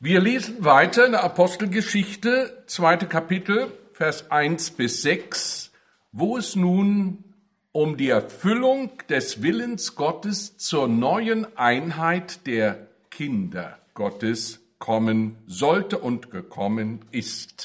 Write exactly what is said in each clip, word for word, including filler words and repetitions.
Wir lesen weiter in der Apostelgeschichte, zweite Kapitel, Vers eins bis sechs, wo es nun um die Erfüllung des Willens Gottes zur neuen Einheit der Kinder Gottes kommen sollte und gekommen ist.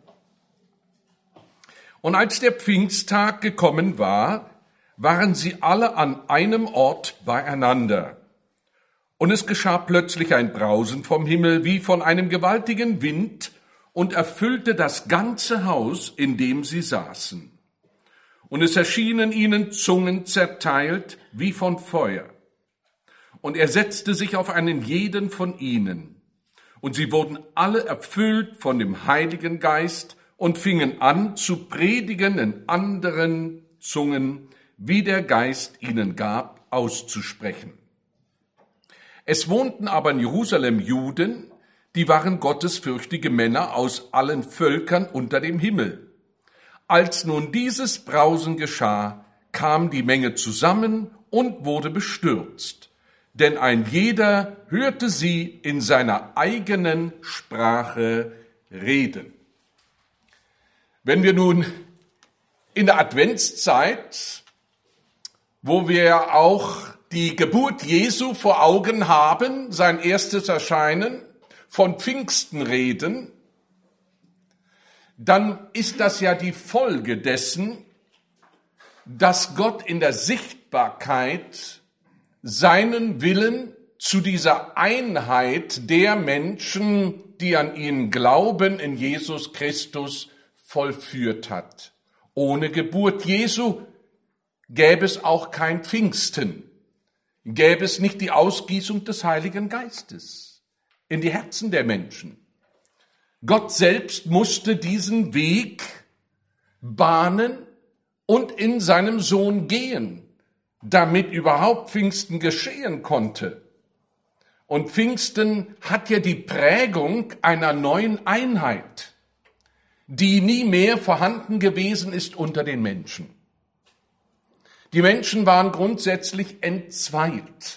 Und als der Pfingsttag gekommen war, waren sie alle an einem Ort beieinander. Und es geschah plötzlich ein Brausen vom Himmel wie von einem gewaltigen Wind und erfüllte das ganze Haus, in dem sie saßen. Und es erschienen ihnen Zungen zerteilt wie von Feuer. Und er setzte sich auf einen jeden von ihnen. Und sie wurden alle erfüllt von dem Heiligen Geist und fingen an zu predigen in anderen Zungen, wie der Geist ihnen gab, auszusprechen. Es wohnten aber in Jerusalem Juden, die waren gottesfürchtige Männer aus allen Völkern unter dem Himmel. Als nun dieses Brausen geschah, kam die Menge zusammen und wurde bestürzt, denn ein jeder hörte sie in seiner eigenen Sprache reden. Wenn wir nun in der Adventszeit, wo wir ja auch die Geburt Jesu vor Augen haben, sein erstes Erscheinen, von Pfingsten reden, dann ist das ja die Folge dessen, dass Gott in der Sichtbarkeit seinen Willen zu dieser Einheit der Menschen, die an ihn glauben, in Jesus Christus vollführt hat. Ohne Geburt Jesu gäbe es auch kein Pfingsten. Gäbe es nicht die Ausgießung des Heiligen Geistes in die Herzen der Menschen. Gott selbst musste diesen Weg bahnen und in seinem Sohn gehen, damit überhaupt Pfingsten geschehen konnte. Und Pfingsten hat ja die Prägung einer neuen Einheit, die nie mehr vorhanden gewesen ist unter den Menschen. Die Menschen waren grundsätzlich entzweit.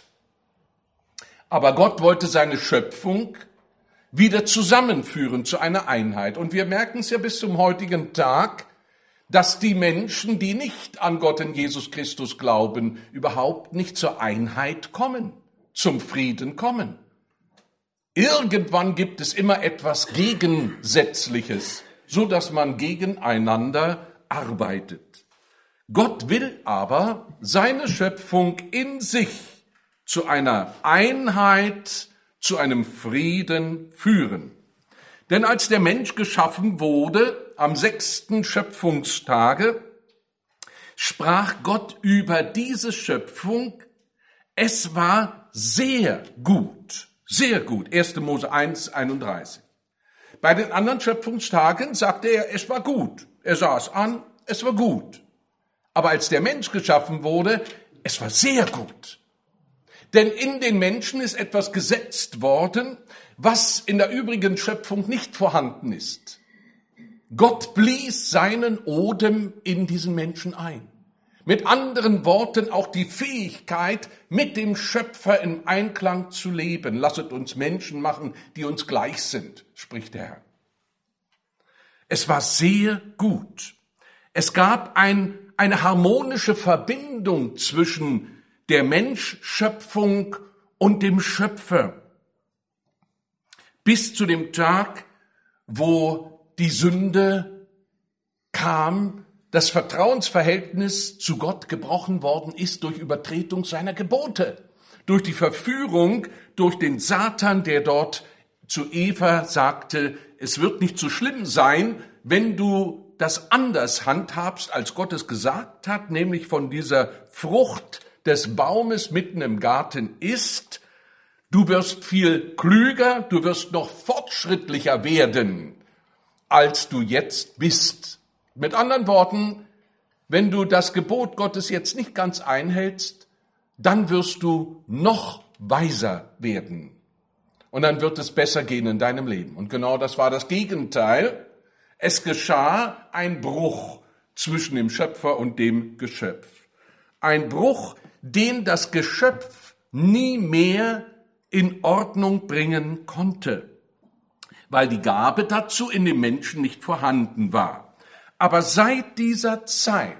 Aber Gott wollte seine Schöpfung wieder zusammenführen zu einer Einheit. Und wir merken es ja bis zum heutigen Tag, dass die Menschen, die nicht an Gott in Jesus Christus glauben, überhaupt nicht zur Einheit kommen, zum Frieden kommen. Irgendwann gibt es immer etwas Gegensätzliches, so dass man gegeneinander arbeitet. Gott will aber seine Schöpfung in sich zu einer Einheit, zu einem Frieden führen. Denn als der Mensch geschaffen wurde, am sechsten Schöpfungstage, sprach Gott über diese Schöpfung, es war sehr gut, sehr gut. erster Mose eins, einunddreißig. Bei den anderen Schöpfungstagen sagte er, es war gut. Er sah es an, es war gut. Aber als der Mensch geschaffen wurde, es war sehr gut. Denn in den Menschen ist etwas gesetzt worden, was in der übrigen Schöpfung nicht vorhanden ist. Gott blies seinen Odem in diesen Menschen ein. Mit anderen Worten auch die Fähigkeit, mit dem Schöpfer im Einklang zu leben. Lasset uns Menschen machen, die uns gleich sind, spricht der Herr. Es war sehr gut. Es gab ein eine harmonische Verbindung zwischen der Menschschöpfung und dem Schöpfer. Bis zu dem Tag, wo die Sünde kam, das Vertrauensverhältnis zu Gott gebrochen worden ist durch Übertretung seiner Gebote, durch die Verführung, durch den Satan, der dort zu Eva sagte, es wird nicht so schlimm sein, wenn du das anders handhabst, als Gott es gesagt hat, nämlich von dieser Frucht des Baumes mitten im Garten isst. Du wirst viel klüger, du wirst noch fortschrittlicher werden, als du jetzt bist. Mit anderen Worten, wenn du das Gebot Gottes jetzt nicht ganz einhältst, dann wirst du noch weiser werden. Und dann wird es besser gehen in deinem Leben. Und genau das war das Gegenteil. Es geschah ein Bruch zwischen dem Schöpfer und dem Geschöpf. Ein Bruch, den das Geschöpf nie mehr in Ordnung bringen konnte. weil die Gabe dazu in dem Menschen nicht vorhanden war. Aber seit dieser Zeit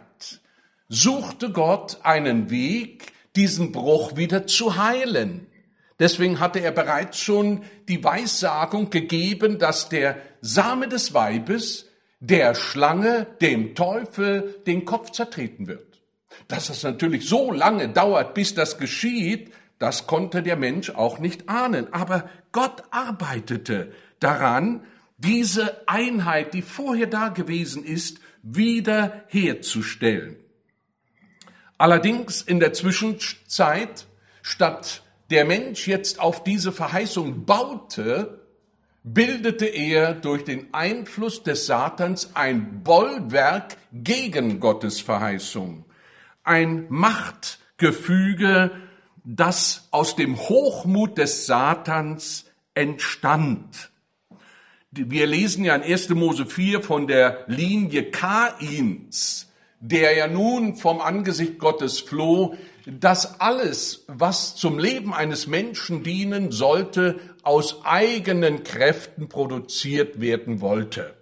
suchte Gott einen Weg, diesen Bruch wieder zu heilen. Deswegen hatte er bereits schon die Weissagung gegeben, dass der Same des Weibes der Schlange, dem Teufel, den Kopf zertreten wird. Dass es natürlich so lange dauert, bis das geschieht, das konnte der Mensch auch nicht ahnen. Aber Gott arbeitete daran, diese Einheit, die vorher da gewesen ist, wieder herzustellen. Allerdings in der Zwischenzeit, statt der Mensch jetzt auf diese Verheißung baute, bildete er durch den Einfluss des Satans ein Bollwerk gegen Gottes Verheißung. Ein Machtgefüge, das aus dem Hochmut des Satans entstand. Wir lesen ja in erster Mose vier von der Linie Kains, der ja nun vom Angesicht Gottes floh, dass alles, was zum Leben eines Menschen dienen sollte, aus eigenen Kräften produziert werden wollte.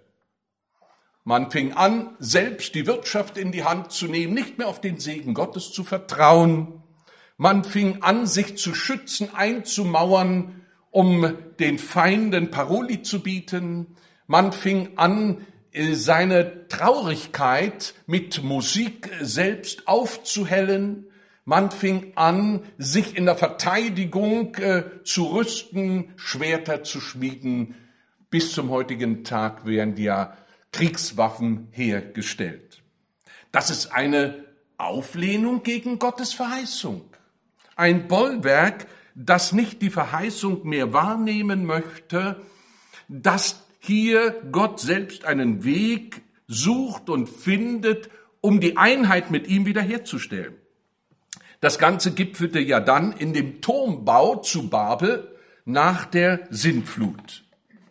Man fing an, selbst die Wirtschaft in die Hand zu nehmen, nicht mehr auf den Segen Gottes zu vertrauen. Man fing an, sich zu schützen, einzumauern, um den Feinden Paroli zu bieten. Man fing an, seine Traurigkeit mit Musik selbst aufzuhellen. Man fing an, sich in der Verteidigung äh, zu rüsten, Schwerter zu schmieden. Bis zum heutigen Tag werden ja Kriegswaffen hergestellt. Das ist eine Auflehnung gegen Gottes Verheißung. Ein Bollwerk, das nicht die Verheißung mehr wahrnehmen möchte, dass hier Gott selbst einen Weg sucht und findet, um die Einheit mit ihm wiederherzustellen. Das Ganze gipfelte ja dann in dem Turmbau zu Babel nach der Sintflut.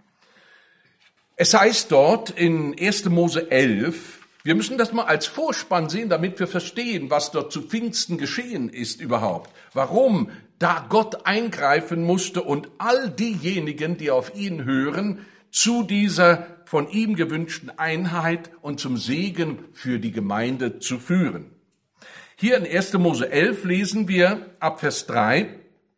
Es heißt dort in erster Mose elf, wir müssen das mal als Vorspann sehen, damit wir verstehen, was dort zu Pfingsten geschehen ist überhaupt. Warum da Gott eingreifen musste und all diejenigen, die auf ihn hören, zu dieser von ihm gewünschten Einheit und zum Segen für die Gemeinde zu führen. Hier in erster Mose elf lesen wir ab Vers drei,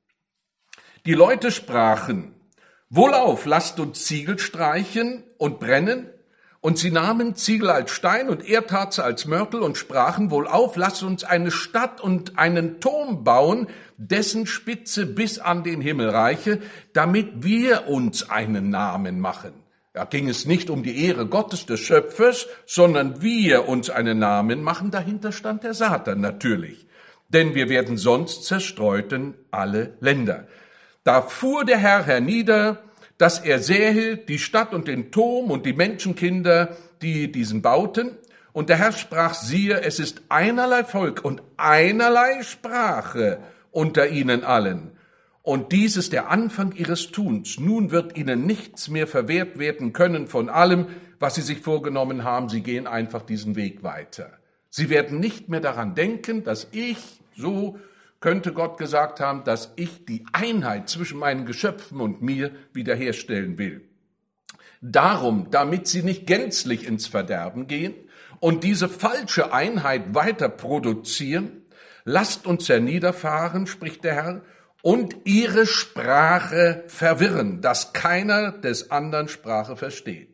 die Leute sprachen, wohlauf, lasst uns Ziegel streichen und brennen. Und sie nahmen Ziegel als Stein und Erdharze als Mörtel und sprachen, wohlauf, lasst uns eine Stadt und einen Turm bauen, dessen Spitze bis an den Himmel reiche, damit wir uns einen Namen machen. Da ging es nicht um die Ehre Gottes, des Schöpfers, sondern wir uns einen Namen machen. Dahinter stand der Satan natürlich. Denn wir werden sonst zerstreut in alle Länder. Da fuhr der Herr hernieder, dass er sähe die Stadt und den Turm und die Menschenkinder, die diesen bauten. Und der Herr sprach, siehe, es ist einerlei Volk und einerlei Sprache unter ihnen allen. Und dies ist der Anfang ihres Tuns. Nun wird ihnen nichts mehr verwehrt werden können von allem, was sie sich vorgenommen haben. Sie gehen einfach diesen Weg weiter. Sie werden nicht mehr daran denken, dass ich, so könnte Gott gesagt haben, dass ich die Einheit zwischen meinen Geschöpfen und mir wiederherstellen will. Darum, damit sie nicht gänzlich ins Verderben gehen und diese falsche Einheit weiter produzieren, lasst uns herniederfahren, spricht der Herr, und ihre Sprache verwirren, dass keiner des anderen Sprache versteht.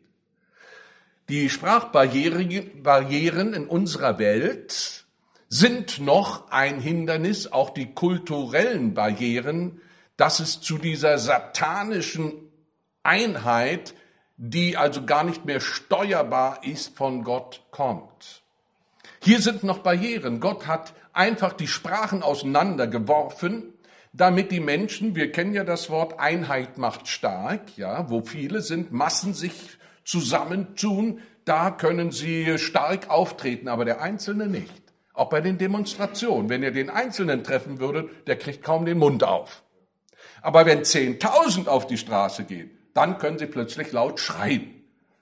Die Sprachbarrieren in unserer Welt sind noch ein Hindernis, auch die kulturellen Barrieren, dass es zu dieser satanischen Einheit, die also gar nicht mehr steuerbar ist, von Gott kommt. Hier sind noch Barrieren. Gott hat einfach die Sprachen auseinandergeworfen, damit die Menschen, wir kennen ja das Wort Einheit macht stark, ja, wo viele sind, Massen sich zusammentun, da können sie stark auftreten, aber der Einzelne nicht. Auch bei den Demonstrationen. Wenn ihr den Einzelnen treffen würdet, der kriegt kaum den Mund auf. Aber wenn zehntausend auf die Straße gehen, dann können sie plötzlich laut schreien.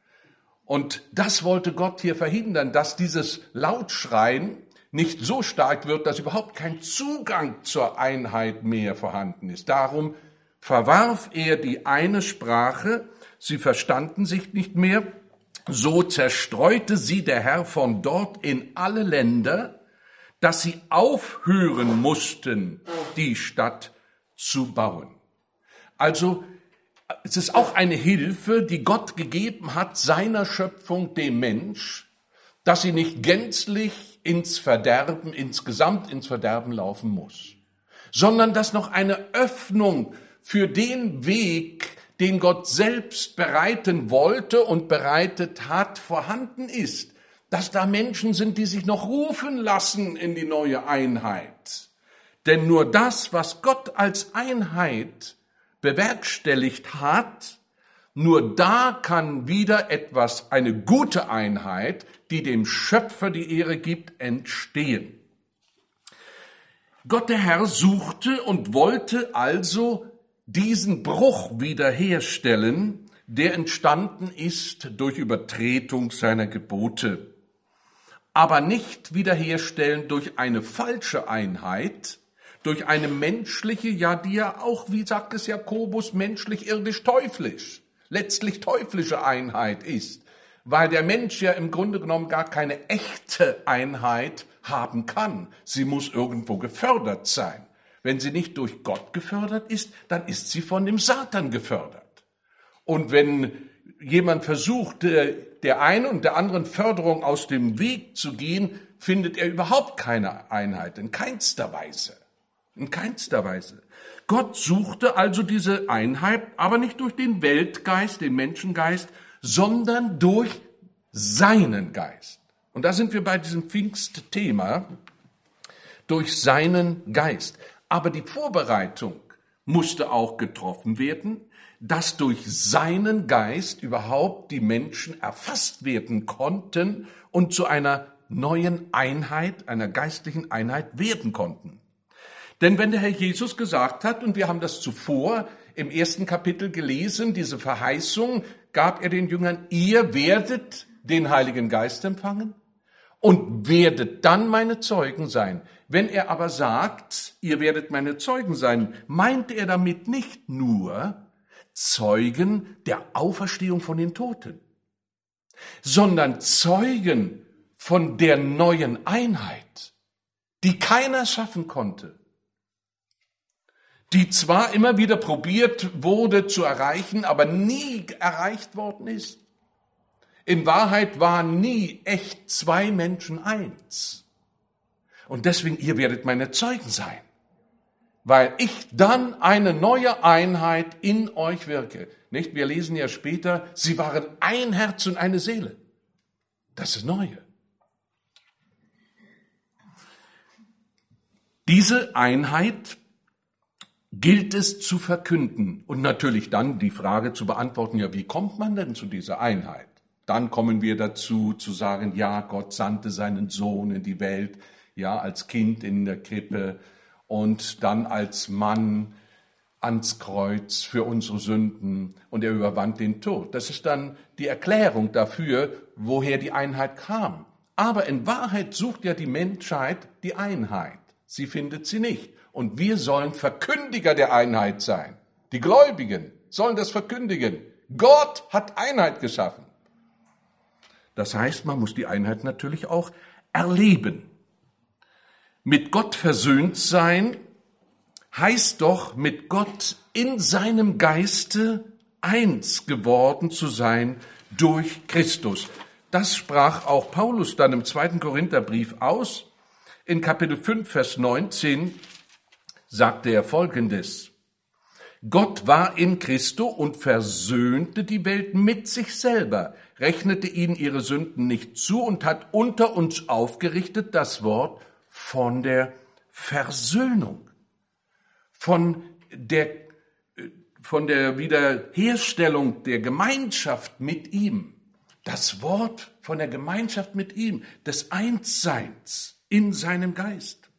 Und das wollte Gott hier verhindern, dass dieses Lautschreien nicht so stark wird, dass überhaupt kein Zugang zur Einheit mehr vorhanden ist. Darum verwarf er die eine Sprache, sie verstanden sich nicht mehr. So zerstreute sie der Herr von dort in alle Länder, dass sie aufhören mussten, die Stadt zu bauen. Also es ist auch eine Hilfe, die Gott gegeben hat, seiner Schöpfung, dem Mensch, dass sie nicht gänzlich ins Verderben, insgesamt ins Verderben laufen muss, sondern dass noch eine Öffnung für den Weg, den Gott selbst bereiten wollte und bereitet hat, vorhanden ist. Dass da Menschen sind, die sich noch rufen lassen in die neue Einheit. Denn nur das, was Gott als Einheit bewerkstelligt hat, nur da kann wieder etwas, eine gute Einheit, die dem Schöpfer die Ehre gibt, entstehen. Gott der Herr suchte und wollte also diesen Bruch wiederherstellen, der entstanden ist durch Übertretung seiner Gebote, aber nicht wiederherstellen durch eine falsche Einheit, durch eine menschliche, ja, die ja auch, wie sagt es Jakobus, menschlich, irdisch, teuflisch, letztlich teuflische Einheit ist, weil der Mensch ja im Grunde genommen gar keine echte Einheit haben kann. Sie muss irgendwo gefördert sein. Wenn sie nicht durch Gott gefördert ist, dann ist sie von dem Satan gefördert. Und wenn jemand versucht, der einen und der anderen Förderung aus dem Weg zu gehen, findet er überhaupt keine Einheit, in keinster Weise. In keinster Weise. Gott suchte also diese Einheit, aber nicht durch den Weltgeist, den Menschengeist, sondern durch seinen Geist. Und da sind wir bei diesem Pfingstthema, durch seinen Geist. Aber die Vorbereitung musste auch getroffen werden, dass durch seinen Geist überhaupt die Menschen erfasst werden konnten und zu einer neuen Einheit, einer geistlichen Einheit werden konnten. Denn wenn der Herr Jesus gesagt hat, und wir haben das zuvor im ersten Kapitel gelesen, diese Verheißung gab er den Jüngern, ihr werdet den Heiligen Geist empfangen und werdet dann meine Zeugen sein. Wenn er aber sagt, ihr werdet meine Zeugen sein, meint er damit nicht nur Zeugen der Auferstehung von den Toten, sondern Zeugen von der neuen Einheit, die keiner schaffen konnte, die zwar immer wieder probiert wurde zu erreichen, aber nie erreicht worden ist. In Wahrheit waren nie echt zwei Menschen eins. Und deswegen, ihr werdet meine Zeugen sein, weil ich dann eine neue Einheit in euch wirke. Nicht? Wir lesen ja später, sie waren ein Herz und eine Seele. Das ist Neue. Diese Einheit gilt es zu verkünden und natürlich dann die Frage zu beantworten, ja, wie kommt man denn zu dieser Einheit? Dann kommen wir dazu zu sagen, ja, Gott sandte seinen Sohn in die Welt, ja, als Kind in der Krippe und dann als Mann ans Kreuz für unsere Sünden und er überwand den Tod. Das ist dann die Erklärung dafür, woher die Einheit kam. Aber in Wahrheit sucht ja die Menschheit die Einheit. Sie findet sie nicht. Und wir sollen Verkündiger der Einheit sein. Die Gläubigen sollen das verkündigen. Gott hat Einheit geschaffen. Das heißt, man muss die Einheit natürlich auch erleben. Mit Gott versöhnt sein heißt doch, mit Gott in seinem Geiste eins geworden zu sein durch Christus. Das sprach auch Paulus dann im zweiten Korintherbrief aus. In Kapitel fünf, Vers neunzehn sagte er Folgendes: Gott war in Christo und versöhnte die Welt mit sich selber, rechnete ihnen ihre Sünden nicht zu und hat unter uns aufgerichtet das Wort von der Versöhnung, von der, von der Wiederherstellung der Gemeinschaft mit ihm. Das Wort von der Gemeinschaft mit ihm, des Einsseins in seinem Geist.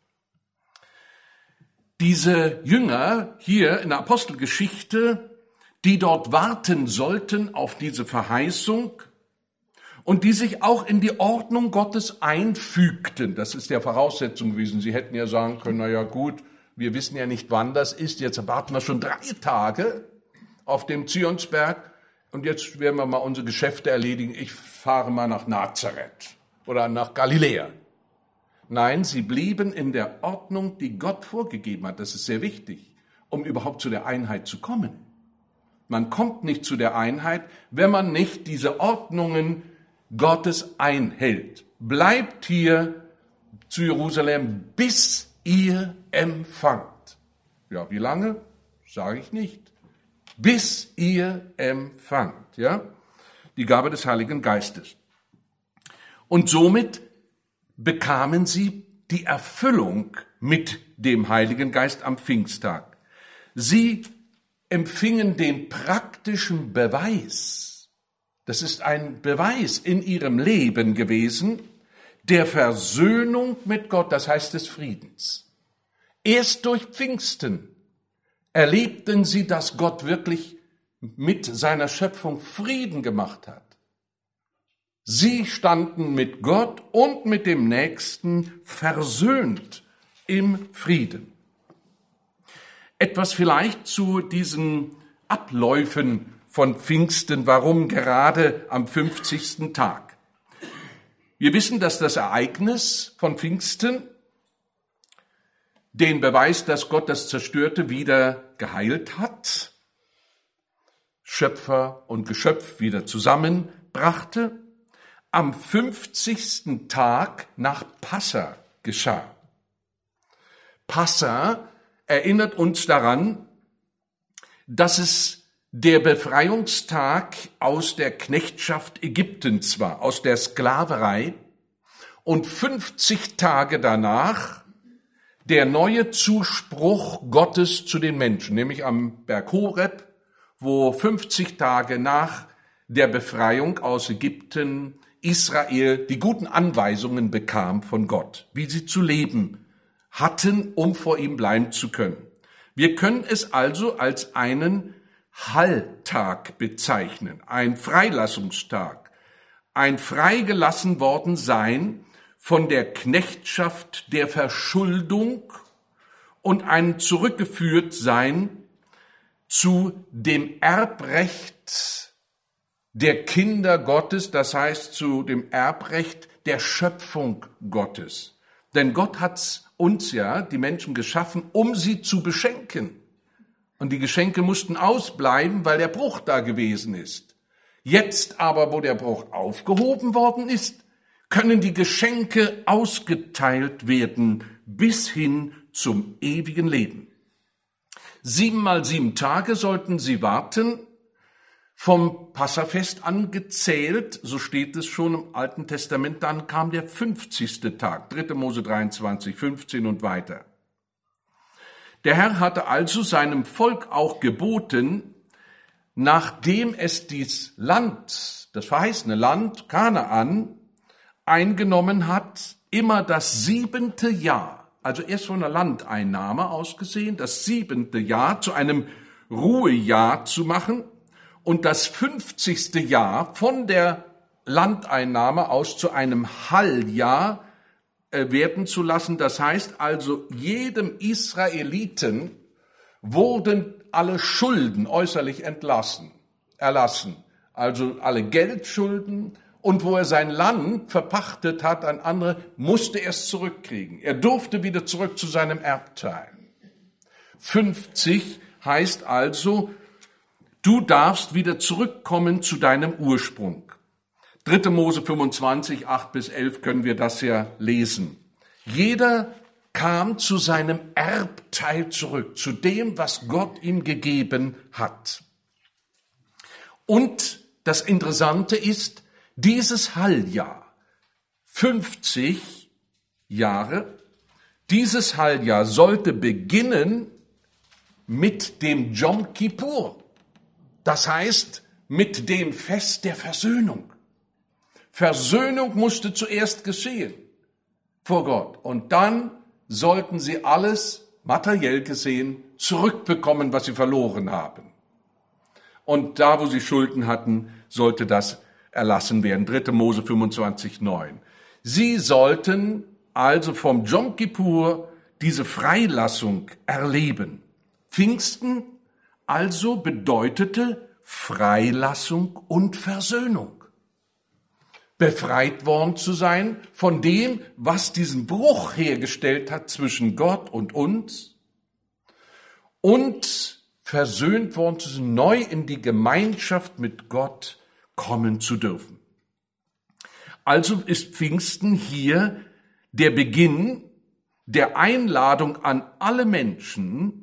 Diese Jünger hier in der Apostelgeschichte, die dort warten sollten auf diese Verheißung und die sich auch in die Ordnung Gottes einfügten, das ist der Voraussetzung gewesen. Sie hätten ja sagen können, na ja gut, wir wissen ja nicht, wann das ist, jetzt warten wir schon drei Tage auf dem Zionsberg. und jetzt werden wir mal unsere Geschäfte erledigen, ich fahre mal nach Nazareth oder nach Galiläa. Nein, sie blieben in der Ordnung, die Gott vorgegeben hat. Das ist sehr wichtig, um überhaupt zu der Einheit zu kommen. Man kommt nicht zu der Einheit, wenn man nicht diese Ordnungen Gottes einhält. Bleibt hier zu Jerusalem, bis ihr empfangt. Ja, wie lange? Sage ich nicht. Bis ihr empfangt, ja, die Gabe des Heiligen Geistes. Und somit bekamen sie die Erfüllung mit dem Heiligen Geist am Pfingsttag. Sie empfingen den praktischen Beweis, das ist ein Beweis in ihrem Leben gewesen, der Versöhnung mit Gott, das heißt des Friedens. Erst durch Pfingsten erlebten sie, dass Gott wirklich mit seiner Schöpfung Frieden gemacht hat. Sie standen mit Gott und mit dem Nächsten versöhnt im Frieden. Etwas vielleicht zu diesen Abläufen von Pfingsten, warum gerade am fünfzigsten Tag. Wir wissen, dass das Ereignis von Pfingsten den Beweis, dass Gott das Zerstörte wieder geheilt hat, Schöpfer und Geschöpf wieder zusammenbrachte, am fünfzigsten Tag nach Passa geschah. Passa erinnert uns daran, dass es der Befreiungstag aus der Knechtschaft Ägyptens war, aus der Sklaverei, und fünfzig Tage danach der neue Zuspruch Gottes zu den Menschen, nämlich am Berg Horeb, wo fünfzig Tage nach der Befreiung aus Ägypten Israel die guten Anweisungen bekam von Gott, wie sie zu leben hatten, um vor ihm bleiben zu können. Wir können es also als einen Halltag bezeichnen, ein Freilassungstag, ein freigelassen worden sein von der Knechtschaft der Verschuldung und ein zurückgeführt sein zu dem Erbrecht der Kinder Gottes, das heißt zu dem Erbrecht der Schöpfung Gottes. Denn Gott hat uns ja, die Menschen, geschaffen, um sie zu beschenken. Und die Geschenke mussten ausbleiben, weil der Bruch da gewesen ist. Jetzt aber, wo der Bruch aufgehoben worden ist, können die Geschenke ausgeteilt werden bis hin zum ewigen Leben. Sieben mal sieben Tage sollten sie warten, vom Passafest angezählt, so steht es schon im Alten Testament, dann kam der fünfzigste Tag, dritte Mose dreiundzwanzig, fünfzehn und weiter. Der Herr hatte also seinem Volk auch geboten, nachdem es dies Land, das verheißene Land Kanaan, eingenommen hat, immer das siebente Jahr, also erst von der Landeinnahme aus gesehen, das siebente Jahr zu einem Ruhejahr zu machen und das fünfzigste Jahr von der Landeinnahme aus zu einem Halljahr werden zu lassen. Das heißt also, jedem Israeliten wurden alle Schulden äußerlich entlassen, erlassen, also alle Geldschulden, und wo er sein Land verpachtet hat an andere, musste er es zurückkriegen. Er durfte wieder zurück zu seinem Erbteil. fünfzig heißt also, du darfst wieder zurückkommen zu deinem Ursprung. dritte Mose fünfundzwanzig, acht bis elf können wir das ja lesen. Jeder kam zu seinem Erbteil zurück, zu dem, was Gott ihm gegeben hat. Und das Interessante ist, dieses Halljahr, fünfzig Jahre, dieses Halljahr sollte beginnen mit dem Jom Kippur, das heißt mit dem Fest der Versöhnung. Versöhnung musste zuerst geschehen vor Gott und dann sollten sie alles, materiell gesehen, zurückbekommen, was sie verloren haben. Und da, wo sie Schulden hatten, sollte das erlassen werden. dritte Mose fünfundzwanzig, neun. Sie sollten also vom Jom Kippur diese Freilassung erleben. Pfingsten also bedeutete Freilassung und Versöhnung. Befreit worden zu sein von dem, was diesen Bruch hergestellt hat zwischen Gott und uns, und versöhnt worden zu sein, neu in die Gemeinschaft mit Gott kommen zu dürfen. Also ist Pfingsten hier der Beginn der Einladung an alle Menschen,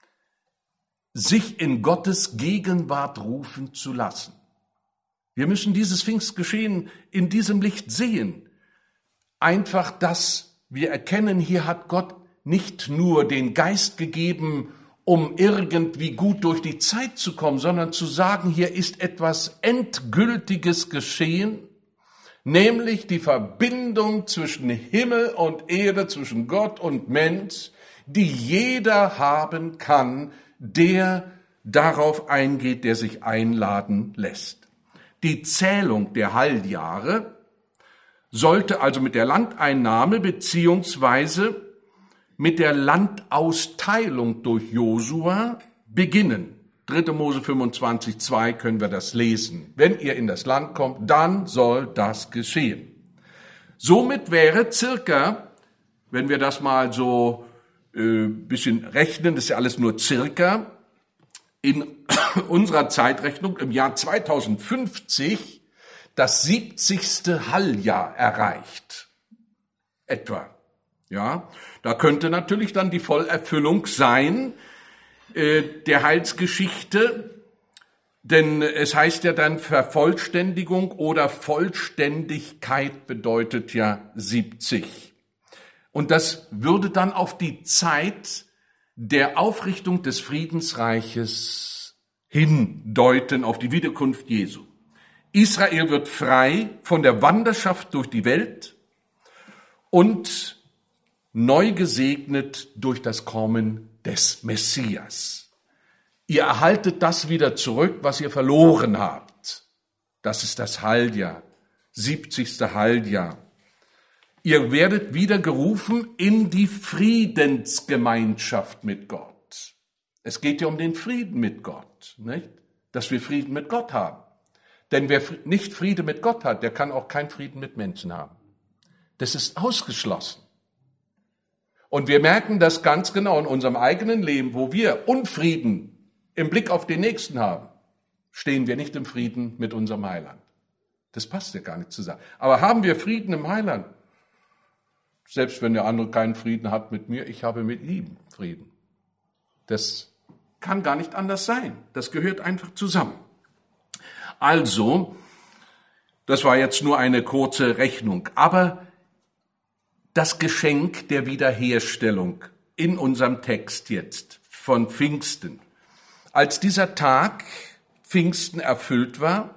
sich in Gottes Gegenwart rufen zu lassen. Wir müssen dieses Pfingstgeschehen in diesem Licht sehen. Einfach, dass wir erkennen, hier hat Gott nicht nur den Geist gegeben, um irgendwie gut durch die Zeit zu kommen, sondern zu sagen, hier ist etwas Endgültiges geschehen, nämlich die Verbindung zwischen Himmel und Erde, zwischen Gott und Mensch, die jeder haben kann, der darauf eingeht, der sich einladen lässt. Die Zählung der Halljahre sollte also mit der Landeinnahme beziehungsweise mit der Landausteilung durch Josua beginnen. dritter Mose fünfundzwanzig, zwei können wir das lesen. Wenn ihr in das Land kommt, dann soll das geschehen. Somit wäre circa, wenn wir das mal so äh, bisschen rechnen, das ist ja alles nur circa, in unserer Zeitrechnung im Jahr zweitausendfünfzig das siebzigste Halljahr erreicht. Etwa. Ja, da könnte natürlich dann die Vollerfüllung sein äh, der Heilsgeschichte, denn es heißt ja dann Vervollständigung oder Vollständigkeit bedeutet ja siebzig. Und das würde dann auf die Zeit der Aufrichtung des Friedensreiches hindeuten, auf die Wiederkunft Jesu. Israel wird frei von der Wanderschaft durch die Welt und neu gesegnet durch das Kommen des Messias. Ihr erhaltet das wieder zurück, was ihr verloren habt. Das ist das Halljahr, siebzigste Halljahr. Ihr werdet wieder gerufen in die Friedensgemeinschaft mit Gott. Es geht ja um den Frieden mit Gott, nicht? Dass wir Frieden mit Gott haben. Denn wer nicht Friede mit Gott hat, der kann auch keinen Frieden mit Menschen haben. Das ist ausgeschlossen. Und wir merken das ganz genau in unserem eigenen Leben, wo wir Unfrieden im Blick auf den Nächsten haben, stehen wir nicht im Frieden mit unserem Heiland. Das passt ja gar nicht zusammen. Aber haben wir Frieden im Heiland? Selbst wenn der andere keinen Frieden hat mit mir, ich habe mit ihm Frieden. Das kann gar nicht anders sein. Das gehört einfach zusammen. Also, das war jetzt nur eine kurze Rechnung, aber das Geschenk der Wiederherstellung in unserem Text jetzt von Pfingsten. Als dieser Tag Pfingsten erfüllt war,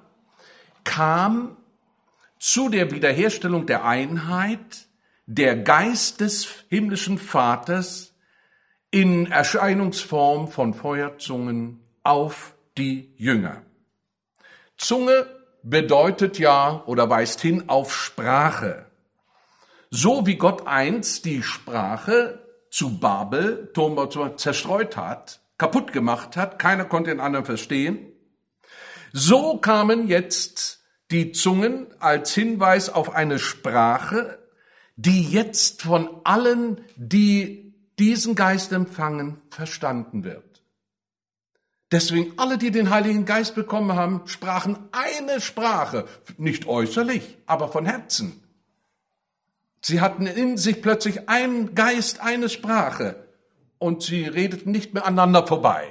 kam zu der Wiederherstellung der Einheit der Geist des himmlischen Vaters in Erscheinungsform von Feuerzungen auf die Jünger. Zunge bedeutet ja oder weist hin auf Sprache. So wie Gott einst die Sprache zu Babel, Turmbau zerstreut hat, kaputt gemacht hat, keiner konnte den anderen verstehen, so kamen jetzt die Zungen als Hinweis auf eine Sprache, die jetzt von allen, die diesen Geist empfangen, verstanden wird. Deswegen alle, die den Heiligen Geist bekommen haben, sprachen eine Sprache, nicht äußerlich, aber von Herzen. Sie hatten in sich plötzlich einen Geist, eine Sprache und sie redeten nicht mehr aneinander vorbei.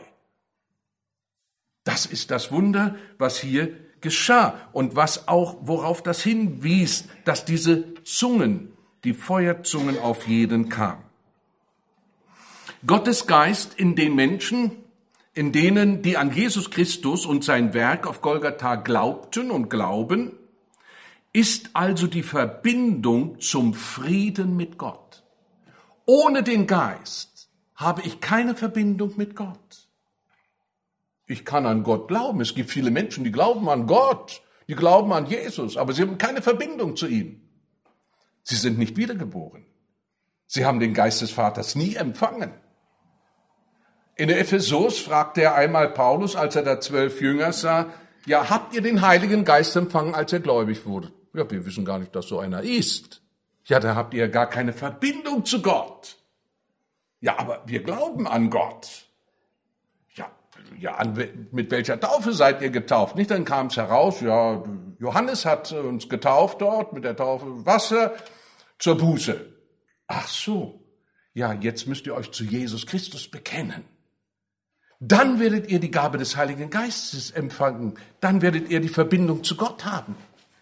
Das ist das Wunder, was hier geschah und was auch, worauf das hinwies, dass diese Zungen, die Feuerzungen auf jeden kamen. Gottes Geist in den Menschen, in denen, die an Jesus Christus und sein Werk auf Golgatha glaubten und glauben, ist also die Verbindung zum Frieden mit Gott. Ohne den Geist habe ich keine Verbindung mit Gott. Ich kann an Gott glauben. Es gibt viele Menschen, die glauben an Gott, die glauben an Jesus, aber sie haben keine Verbindung zu ihm. Sie sind nicht wiedergeboren. Sie haben den Geist des Vaters nie empfangen. In Ephesus fragte er einmal Paulus, als er da zwölf Jünger sah, ja, habt ihr den Heiligen Geist empfangen, als ihr gläubig wurdet? Ja, wir wissen gar nicht, dass so einer ist. Ja, da habt ihr gar keine Verbindung zu Gott. Ja, aber wir glauben an Gott. Ja, ja, an, mit welcher Taufe seid ihr getauft? Nicht, dann kam es heraus, ja, Johannes hat uns getauft dort mit der Taufe Wasser zur Buße. Ach so, ja, jetzt müsst ihr euch zu Jesus Christus bekennen. Dann werdet ihr die Gabe des Heiligen Geistes empfangen. Dann werdet ihr die Verbindung zu Gott haben.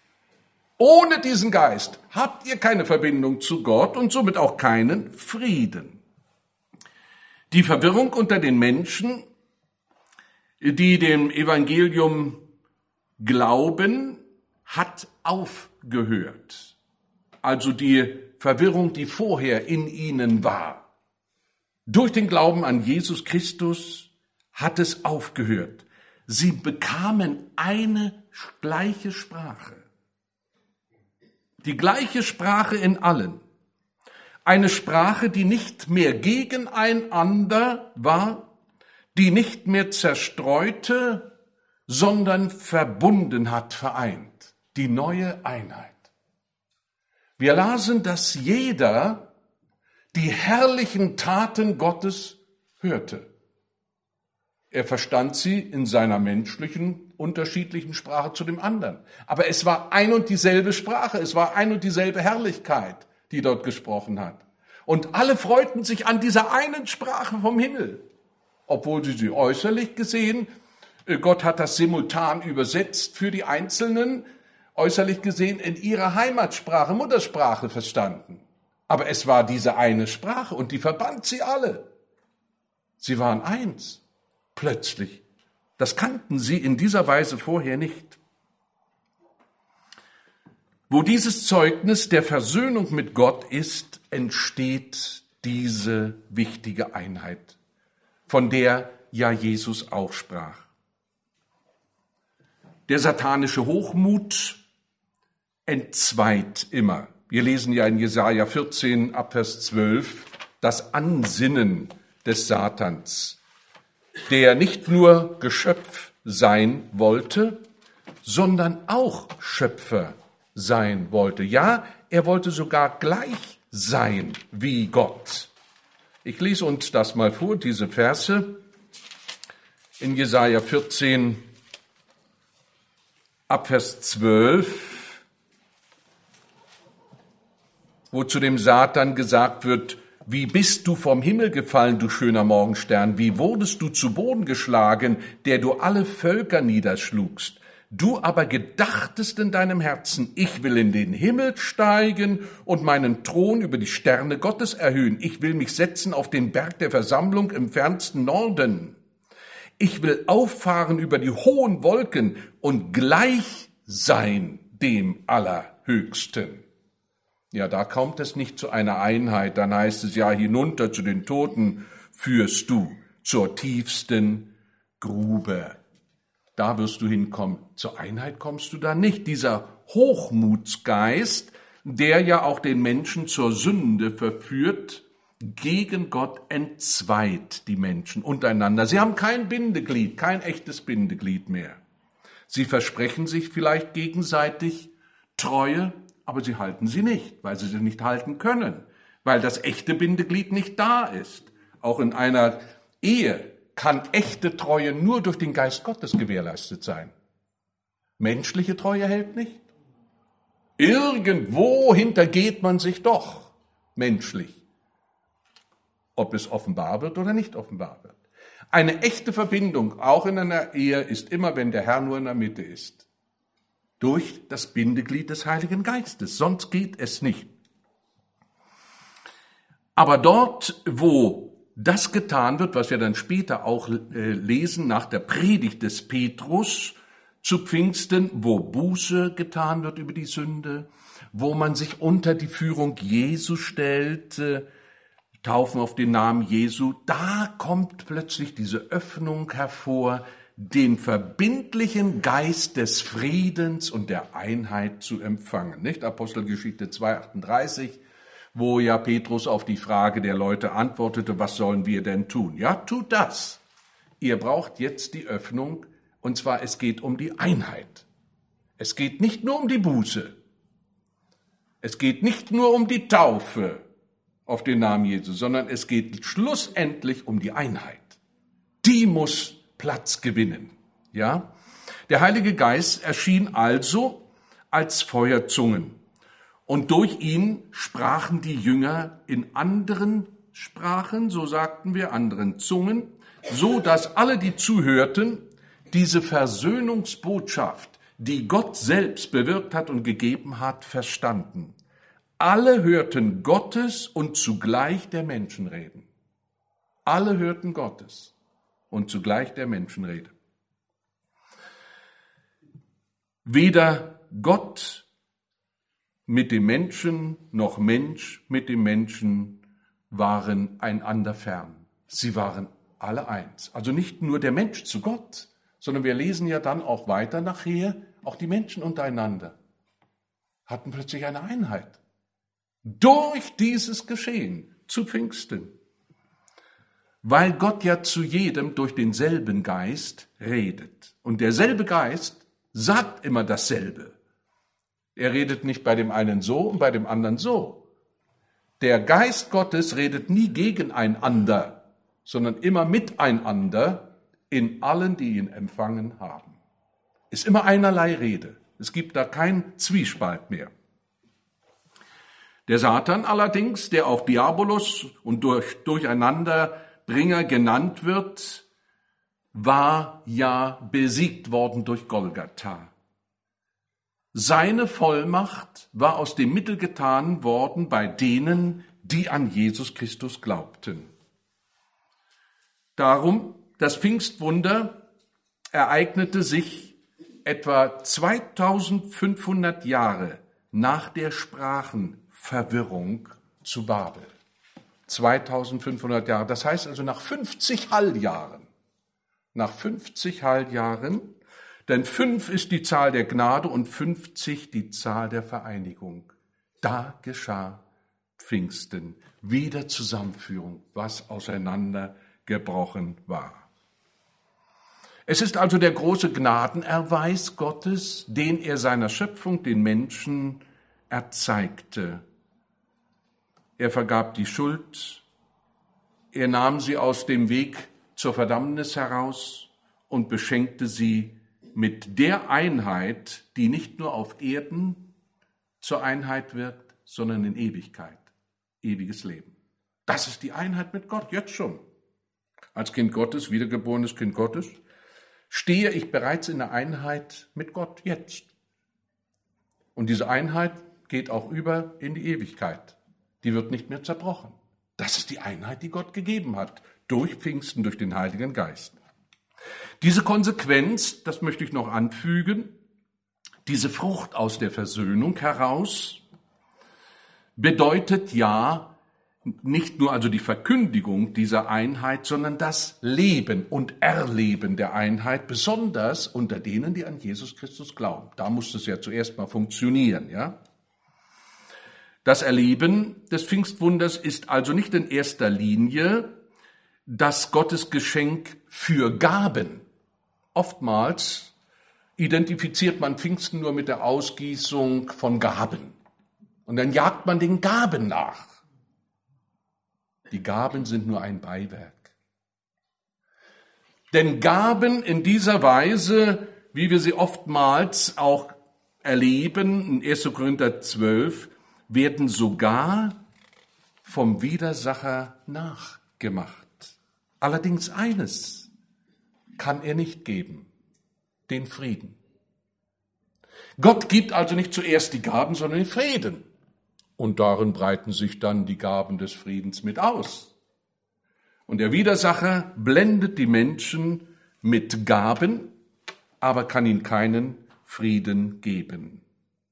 Ohne diesen Geist habt ihr keine Verbindung zu Gott und somit auch keinen Frieden. Die Verwirrung unter den Menschen, die dem Evangelium glauben, hat aufgehört. Also die Verwirrung, die vorher in ihnen war. Durch den Glauben an Jesus Christus hat es aufgehört. Sie bekamen eine gleiche Sprache. Die gleiche Sprache in allen. Eine Sprache, die nicht mehr gegeneinander war, die nicht mehr zerstreute, sondern verbunden hat, vereint. Die neue Einheit. Wir lasen, dass jeder die herrlichen Taten Gottes hörte. Er verstand sie in seiner menschlichen, unterschiedlichen Sprache zu dem anderen. Aber es war ein und dieselbe Sprache, es war ein und dieselbe Herrlichkeit, die dort gesprochen hat. Und alle freuten sich an dieser einen Sprache vom Himmel, obwohl sie sie äußerlich gesehen, Gott hat das simultan übersetzt für die Einzelnen, äußerlich gesehen in ihrer Heimatsprache, Muttersprache verstanden. Aber es war diese eine Sprache und die verband sie alle. Sie waren eins. Plötzlich. Das kannten sie in dieser Weise vorher nicht. Wo dieses Zeugnis der Versöhnung mit Gott ist, entsteht diese wichtige Einheit, von der ja Jesus auch sprach. Der satanische Hochmut entzweit immer. Wir lesen ja in Jesaja vierzehn, ab Vers zwölf, das Ansinnen des Satans, der nicht nur Geschöpf sein wollte, sondern auch Schöpfer sein wollte. Ja, er wollte sogar gleich sein wie Gott. Ich lese uns das mal vor, diese Verse in Jesaja vierzehn, ab Vers zwölf, wo zu dem Satan gesagt wird, wie bist du vom Himmel gefallen, du schöner Morgenstern? Wie wurdest du zu Boden geschlagen, der du alle Völker niederschlugst? Du aber gedachtest in deinem Herzen, ich will in den Himmel steigen und meinen Thron über die Sterne Gottes erhöhen. Ich will mich setzen auf den Berg der Versammlung im fernsten Norden. Ich will auffahren über die hohen Wolken und gleich sein dem Allerhöchsten. Ja, da kommt es nicht zu einer Einheit. Dann heißt es ja, hinunter zu den Toten führst du zur tiefsten Grube. Da wirst du hinkommen. Zur Einheit kommst du da nicht. Dieser Hochmutsgeist, der ja auch den Menschen zur Sünde verführt, gegen Gott entzweit die Menschen untereinander. Sie haben kein Bindeglied, kein echtes Bindeglied mehr. Sie versprechen sich vielleicht gegenseitig Treue, aber sie halten sie nicht, weil sie sie nicht halten können, weil das echte Bindeglied nicht da ist. Auch in einer Ehe kann echte Treue nur durch den Geist Gottes gewährleistet sein. Menschliche Treue hält nicht. Irgendwo hintergeht man sich doch menschlich, ob es offenbar wird oder nicht offenbar wird. Eine echte Verbindung, auch in einer Ehe, ist immer, wenn der Herr nur in der Mitte ist. Durch das Bindeglied des Heiligen Geistes, sonst geht es nicht. Aber dort, wo das getan wird, was wir dann später auch lesen nach der Predigt des Petrus zu Pfingsten, wo Buße getan wird über die Sünde, wo man sich unter die Führung Jesu stellt, Taufen auf den Namen Jesu, da kommt plötzlich diese Öffnung hervor, den verbindlichen Geist des Friedens und der Einheit zu empfangen. Nicht? Apostelgeschichte zwei achtunddreißig, wo ja Petrus auf die Frage der Leute antwortete, was sollen wir denn tun? Ja, tut das. Ihr braucht jetzt die Öffnung, und zwar es geht um die Einheit. Es geht nicht nur um die Buße. Es geht nicht nur um die Taufe auf den Namen Jesu, sondern es geht schlussendlich um die Einheit. Die muss Platz gewinnen. Ja? Der Heilige Geist erschien also als Feuerzungen. Und durch ihn sprachen die Jünger in anderen Sprachen, so sagten wir, anderen Zungen, so dass alle, die zuhörten, diese Versöhnungsbotschaft, die Gott selbst bewirkt hat und gegeben hat, verstanden. Alle hörten Gottes und zugleich der Menschen reden. Alle hörten Gottes und zugleich der Menschen reden. Weder Gott mit dem Menschen noch Mensch mit dem Menschen waren einander fern. Sie waren alle eins. Also nicht nur der Mensch zu Gott, sondern wir lesen ja dann auch weiter nachher, auch die Menschen untereinander hatten plötzlich eine Einheit. Durch dieses Geschehen zu Pfingsten. Weil Gott ja zu jedem durch denselben Geist redet. Und derselbe Geist sagt immer dasselbe. Er redet nicht bei dem einen so und bei dem anderen so. Der Geist Gottes redet nie gegeneinander, sondern immer miteinander in allen, die ihn empfangen haben. Ist immer einerlei Rede. Es gibt da keinen Zwiespalt mehr. Der Satan allerdings, der auch Diabolos und durch Durcheinanderbringer genannt wird, war ja besiegt worden durch Golgatha. Seine Vollmacht war aus dem Mittel getan worden bei denen, die an Jesus Christus glaubten. Darum, das Pfingstwunder ereignete sich etwa zweitausendfünfhundert Jahre nach der Sprachenverwirrung zu Babel. zweitausendfünfhundert Jahre, das heißt also nach fünfzig Halljahren. Nach fünfzig Halljahren, denn fünf ist die Zahl der Gnade und fünfzig die Zahl der Vereinigung. Da geschah Pfingsten, Wiederzusammenführung, was auseinandergebrochen war. Es ist also der große Gnadenerweis Gottes, den er seiner Schöpfung, den Menschen, erzeigte. Er vergab die Schuld, er nahm sie aus dem Weg zur Verdammnis heraus und beschenkte sie mit der Einheit, die nicht nur auf Erden zur Einheit wird, sondern in Ewigkeit, ewiges Leben. Das ist die Einheit mit Gott, jetzt schon. Als Kind Gottes, wiedergeborenes Kind Gottes, stehe ich bereits in der Einheit mit Gott jetzt. Und diese Einheit geht auch über in die Ewigkeit. Die wird nicht mehr zerbrochen. Das ist die Einheit, die Gott gegeben hat, durch Pfingsten, durch den Heiligen Geist. Diese Konsequenz, das möchte ich noch anfügen, diese Frucht aus der Versöhnung heraus, bedeutet ja nicht nur also die Verkündigung dieser Einheit, sondern das Leben und Erleben der Einheit, besonders unter denen, die an Jesus Christus glauben. Da muss es ja zuerst mal funktionieren, ja. Das Erleben des Pfingstwunders ist also nicht in erster Linie das Gottesgeschenk für Gaben. Oftmals identifiziert man Pfingsten nur mit der Ausgießung von Gaben. Und dann jagt man den Gaben nach. Die Gaben sind nur ein Beiwerk. Denn Gaben in dieser Weise, wie wir sie oftmals auch erleben, in erster Korinther zwölf, werden sogar vom Widersacher nachgemacht. Allerdings eines kann er nicht geben, den Frieden. Gott gibt also nicht zuerst die Gaben, sondern den Frieden. Und darin breiten sich dann die Gaben des Friedens mit aus. Und der Widersacher blendet die Menschen mit Gaben, aber kann ihnen keinen Frieden geben.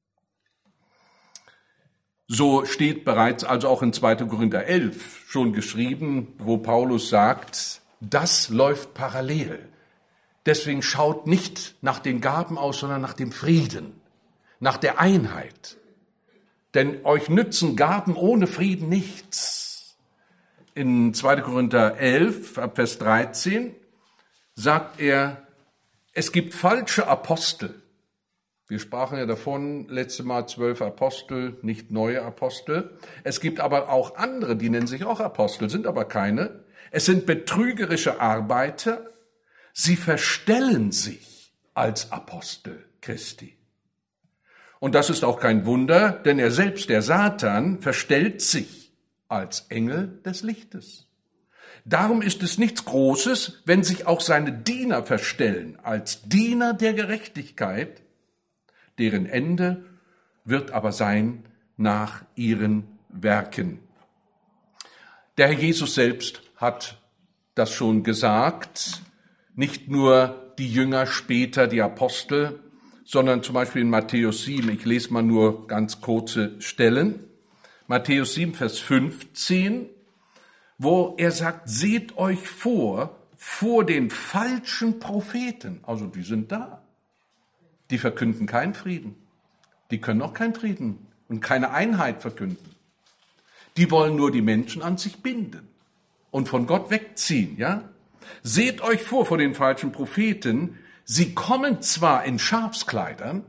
So steht bereits also auch in zweiter Korinther elf schon geschrieben, wo Paulus sagt, das läuft parallel. Deswegen schaut nicht nach den Gaben aus, sondern nach dem Frieden, nach der Einheit. denn euch nützen Gaben ohne Frieden nichts. In zweiter Korinther elf, ab Vers dreizehn, sagt er, es gibt falsche Apostel. Wir sprachen ja davon, letzte Mal zwölf Apostel, nicht neue Apostel. Es gibt aber auch andere, die nennen sich auch Apostel, sind aber keine. Es sind betrügerische Arbeiter. Sie verstellen sich als Apostel Christi. Und das ist auch kein Wunder, denn er selbst, der Satan, verstellt sich als Engel des Lichtes. Darum ist es nichts Großes, wenn sich auch seine Diener verstellen als Diener der Gerechtigkeit, deren Ende wird aber sein nach ihren Werken. Der Herr Jesus selbst hat das schon gesagt, nicht nur die Jünger später, die Apostel, sondern zum Beispiel in Matthäus sieben, ich lese mal nur ganz kurze Stellen, Matthäus sieben, Vers fünfzehn, wo er sagt, seht euch vor, vor den falschen Propheten, also die sind da, die verkünden keinen Frieden, die können auch keinen Frieden und keine Einheit verkünden. Die wollen nur die Menschen an sich binden und von Gott wegziehen, ja? Seht euch vor, vor den falschen Propheten, sie kommen zwar in Schafskleidern,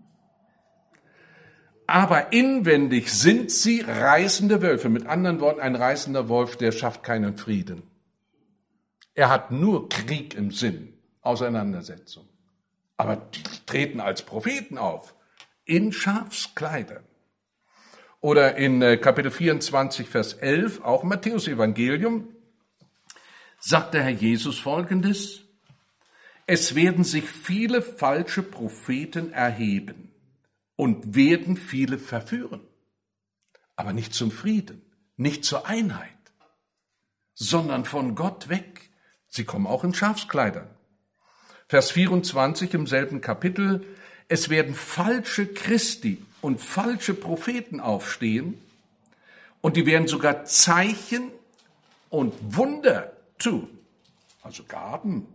aber inwendig sind sie reißende Wölfe. Mit anderen Worten, ein reißender Wolf, der schafft keinen Frieden. Er hat nur Krieg im Sinn, Auseinandersetzung. Aber die treten als Propheten auf, in Schafskleidern. Oder in Kapitel vierundzwanzig, Vers elf, auch im Matthäus-Evangelium, sagt der Herr Jesus Folgendes: Es werden sich viele falsche Propheten erheben und werden viele verführen, aber nicht zum Frieden, nicht zur Einheit, sondern von Gott weg. Sie kommen auch in Schafskleidern. Vers vierundzwanzig im selben Kapitel: Es werden falsche Christi und falsche Propheten aufstehen und die werden sogar Zeichen und Wunder tun, also Gaben,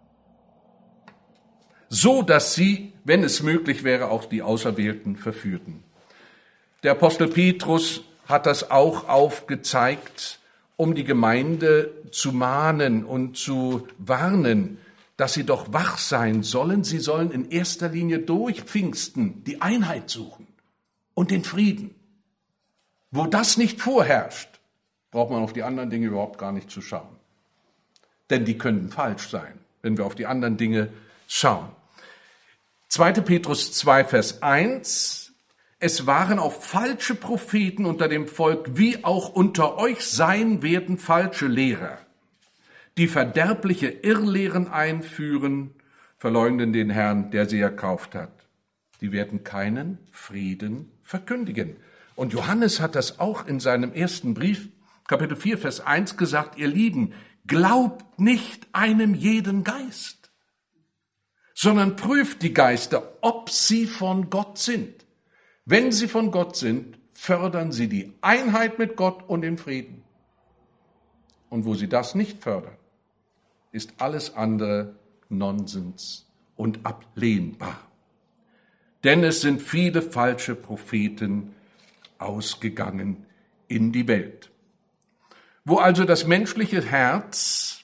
so dass sie, wenn es möglich wäre, auch die Auserwählten verführten. Der Apostel Petrus hat das auch aufgezeigt, um die Gemeinde zu mahnen und zu warnen, dass sie doch wach sein sollen. Sie sollen in erster Linie durch Pfingsten die Einheit suchen und den Frieden. Wo das nicht vorherrscht, braucht man auf die anderen Dinge überhaupt gar nicht zu schauen. Denn die können falsch sein, wenn wir auf die anderen Dinge schauen. zweiter Petrus zwei, Vers eins: Es waren auch falsche Propheten unter dem Volk, wie auch unter euch sein werden falsche Lehrer, die verderbliche Irrlehren einführen, verleugnen den Herrn, der sie erkauft hat. Die werden keinen Frieden verkündigen. Und Johannes hat das auch in seinem ersten Brief, Kapitel vier, Vers eins gesagt: Ihr Lieben, glaubt nicht einem jeden Geist, sondern prüft die Geister, ob sie von Gott sind. Wenn sie von Gott sind, fördern sie die Einheit mit Gott und den Frieden. Und wo sie das nicht fördern, ist alles andere Nonsens und ablehnbar. Denn es sind viele falsche Propheten ausgegangen in die Welt. Wo also das menschliche Herz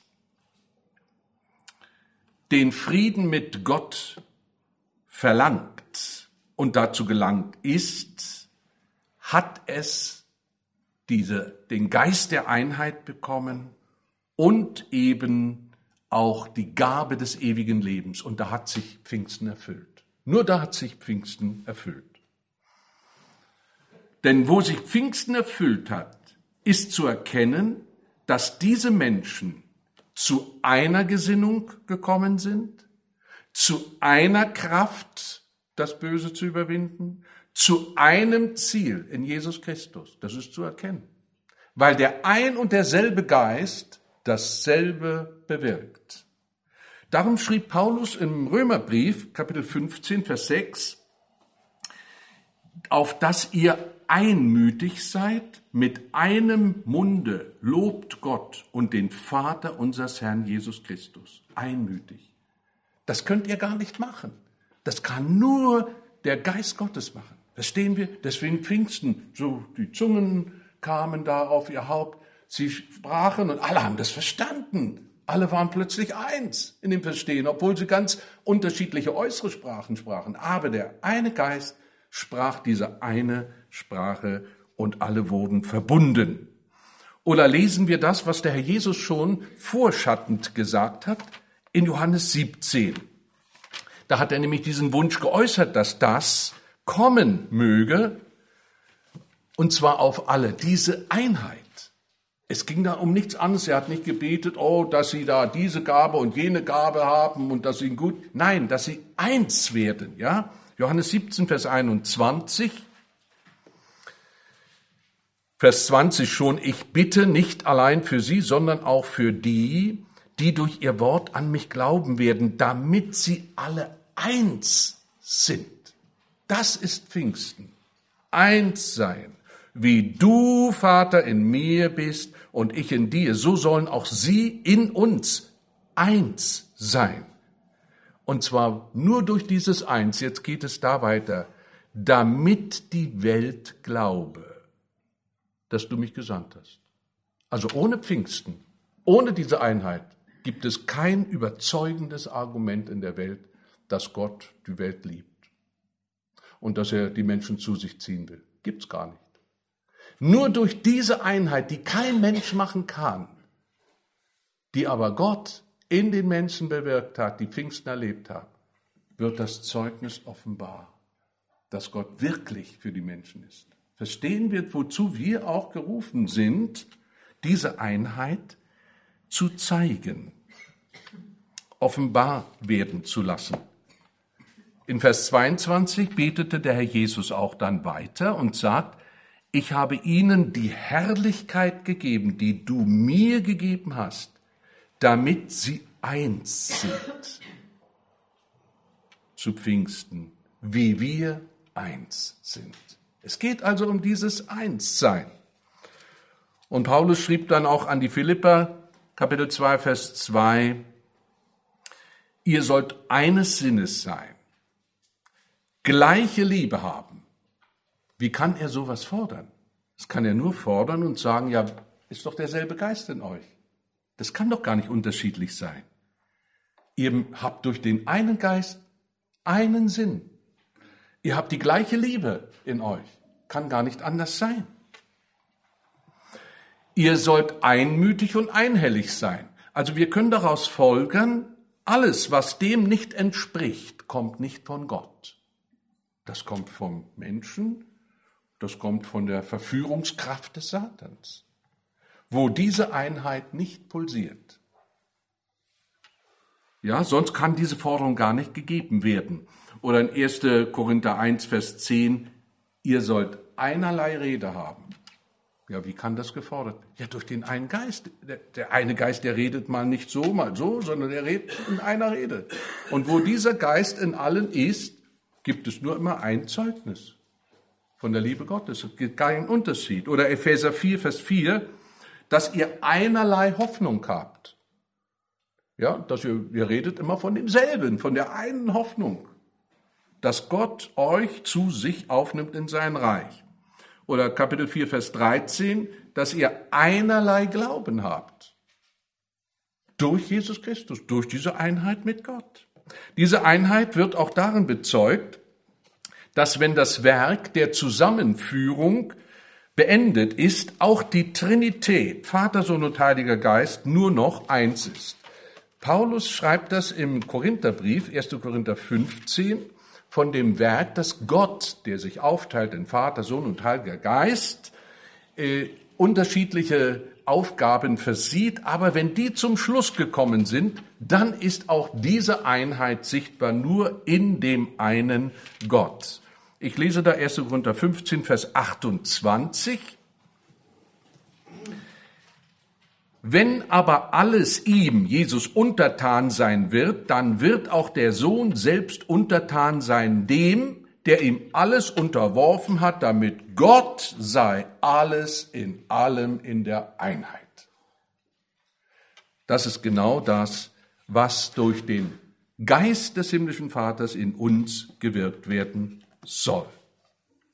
den Frieden mit Gott verlangt und dazu gelangt ist, hat es diese, den Geist der Einheit bekommen und eben auch die Gabe des ewigen Lebens. Und da hat sich Pfingsten erfüllt. Nur da hat sich Pfingsten erfüllt. Denn wo sich Pfingsten erfüllt hat, ist zu erkennen, dass diese Menschen zu einer Gesinnung gekommen sind, zu einer Kraft, das Böse zu überwinden, zu einem Ziel in Jesus Christus. Das ist zu erkennen. Weil der ein und derselbe Geist dasselbe bewirkt. Darum schrieb Paulus im Römerbrief, Kapitel fünfzehn, Vers sechs, auf dass ihr einmütig seid, mit einem Munde lobt Gott und den Vater unseres Herrn Jesus Christus. Einmütig. Das könnt ihr gar nicht machen. Das kann nur der Geist Gottes machen. Verstehen wir? Deswegen Pfingsten, so die Zungen kamen da auf ihr Haupt, sie sprachen und alle haben das verstanden. Alle waren plötzlich eins in dem Verstehen, obwohl sie ganz unterschiedliche äußere Sprachen sprachen. Aber der eine Geist sprach diese eine Sprache und alle wurden verbunden. Oder lesen wir das, was der Herr Jesus schon vorschattend gesagt hat, in Johannes siebzehn. Da hat er nämlich diesen Wunsch geäußert, dass das kommen möge, und zwar auf alle, diese Einheit. Es ging da um nichts anderes. Er hat nicht gebetet, oh, dass sie da diese Gabe und jene Gabe haben und dass sie gut. Nein, dass sie eins werden, ja. Johannes siebzehn, Vers einundzwanzig. Vers zwanzig schon. Ich bitte nicht allein für sie, sondern auch für die, die durch ihr Wort an mich glauben werden, damit sie alle eins sind. Das ist Pfingsten. Eins sein. Wie du, Vater, in mir bist und ich in dir, so sollen auch sie in uns eins sein. Und zwar nur durch dieses Eins, jetzt geht es da weiter, damit die Welt glaube, dass du mich gesandt hast. Also ohne Pfingsten, ohne diese Einheit gibt es kein überzeugendes Argument in der Welt, dass Gott die Welt liebt und dass er die Menschen zu sich ziehen will. Gibt's gar nicht. Nur durch diese Einheit, die kein Mensch machen kann, die aber Gott in den Menschen bewirkt hat, die Pfingsten erlebt hat, wird das Zeugnis offenbar, dass Gott wirklich für die Menschen ist. Verstehen wir, wozu wir auch gerufen sind, diese Einheit zu zeigen, offenbar werden zu lassen. In Vers zweiundzwanzig betete der Herr Jesus auch dann weiter und sagt, ich habe ihnen die Herrlichkeit gegeben, die du mir gegeben hast, damit sie eins sind. Zu Pfingsten, wie wir eins sind. Es geht also um dieses Einssein. Und Paulus schrieb dann auch an die Philipper, Kapitel zwei, Vers zwei, ihr sollt eines Sinnes sein, gleiche Liebe haben. Wie kann er sowas fordern? Das kann er nur fordern und sagen, ja, ist doch derselbe Geist in euch. Das kann doch gar nicht unterschiedlich sein. Ihr habt durch den einen Geist einen Sinn. Ihr habt die gleiche Liebe in euch. Kann gar nicht anders sein. Ihr sollt einmütig und einhellig sein. Also wir können daraus folgern, alles, was dem nicht entspricht, kommt nicht von Gott. Das kommt vom Menschen, das kommt von der Verführungskraft des Satans, wo diese Einheit nicht pulsiert. Ja, sonst kann diese Forderung gar nicht gegeben werden. Oder in erster Korinther eins, Vers zehn, ihr sollt einerlei Rede haben. Ja, wie kann das gefordert werden? Ja, durch den einen Geist. Der, der eine Geist, der redet mal nicht so, mal so, sondern der redet in einer Rede. Und wo dieser Geist in allen ist, gibt es nur immer ein Zeugnis von der Liebe Gottes. Es gibt keinen Unterschied. Oder Epheser vier, Vers vier, dass ihr einerlei Hoffnung habt. Ja, dass ihr, ihr redet immer von demselben, von der einen Hoffnung, dass Gott euch zu sich aufnimmt in sein Reich. Oder Kapitel vier, Vers dreizehn, dass ihr einerlei Glauben habt. Durch Jesus Christus, durch diese Einheit mit Gott. Diese Einheit wird auch darin bezeugt, dass wenn das Werk der Zusammenführung beendet ist, auch die Trinität, Vater, Sohn und Heiliger Geist, nur noch eins ist. Paulus schreibt das im Korintherbrief, erster Korinther fünfzehn, von dem Werk, dass Gott, der sich aufteilt in Vater, Sohn und Heiliger Geist, äh, unterschiedliche Aufgaben versieht, aber wenn die zum Schluss gekommen sind, dann ist auch diese Einheit sichtbar nur in dem einen Gott. Ich lese da erster Korinther fünfzehn, Vers achtundzwanzig. Wenn aber alles ihm, Jesus, untertan sein wird, dann wird auch der Sohn selbst untertan sein dem, der ihm alles unterworfen hat, damit Gott sei alles in allem in der Einheit. Das ist genau das, was durch den Geist des himmlischen Vaters in uns gewirkt werden soll.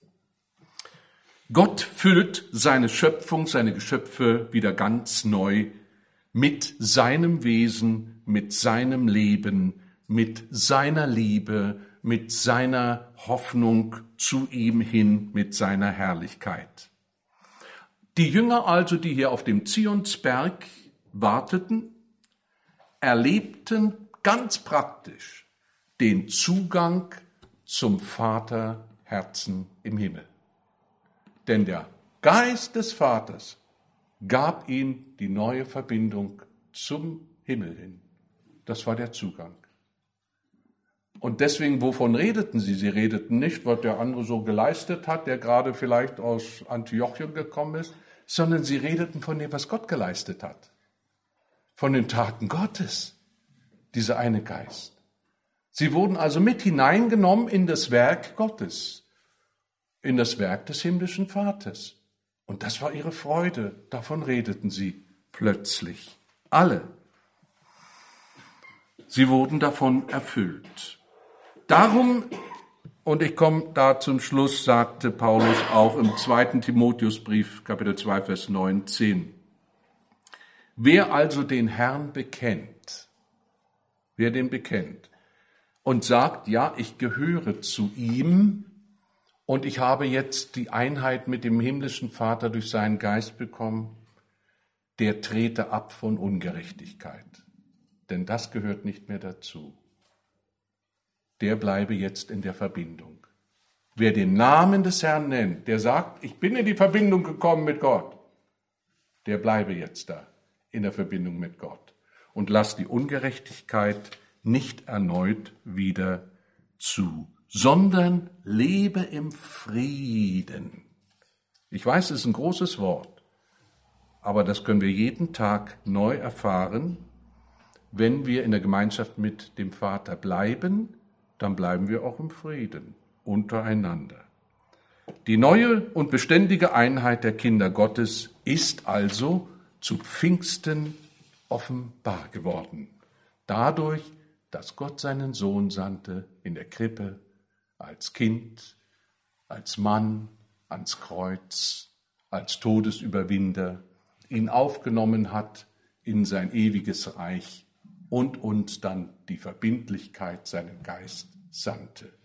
Gott füllt seine Schöpfung, seine Geschöpfe wieder ganz neu mit seinem Wesen, mit seinem Leben, mit seiner Liebe, mit seiner Hoffnung zu ihm hin, mit seiner Herrlichkeit. Die Jünger also, die hier auf dem Zionsberg warteten, erlebten ganz praktisch den Zugang zum Vaterherzen im Himmel. Denn der Geist des Vaters gab ihnen die neue Verbindung zum Himmel hin. Das war der Zugang. Und deswegen, wovon redeten sie? Sie redeten nicht, was der andere so geleistet hat, der gerade vielleicht aus Antiochien gekommen ist, sondern sie redeten von dem, was Gott geleistet hat. Von den Taten Gottes, dieser eine Geist. Sie wurden also mit hineingenommen in das Werk Gottes, in das Werk des himmlischen Vaters. Und das war ihre Freude, davon redeten sie plötzlich. Alle. Sie wurden davon erfüllt. Darum, und ich komme da zum Schluss, sagte Paulus auch im zweiten Timotheusbrief, Kapitel zwei, Vers neun, zehn. Wer also den Herrn bekennt, wer den bekennt und sagt, ja, ich gehöre zu ihm und ich habe jetzt die Einheit mit dem himmlischen Vater durch seinen Geist bekommen, der trete ab von Ungerechtigkeit. Denn das gehört nicht mehr dazu. Der bleibe jetzt in der Verbindung. Wer den Namen des Herrn nennt, der sagt, ich bin in die Verbindung gekommen mit Gott, der bleibe jetzt da in der Verbindung mit Gott und lass die Ungerechtigkeit nicht erneut wieder zu, sondern lebe im Frieden. Ich weiß, es ist ein großes Wort, aber das können wir jeden Tag neu erfahren. Wenn wir in der Gemeinschaft mit dem Vater bleiben, dann bleiben wir auch im Frieden untereinander. Die neue und beständige Einheit der Kinder Gottes ist also zu Pfingsten offenbar geworden. Dadurch, dass Gott seinen Sohn sandte in der Krippe, als Kind, als Mann, ans Kreuz, als Todesüberwinder, ihn aufgenommen hat in sein ewiges Reich und uns dann die Verbindlichkeit seinen Geist sandte.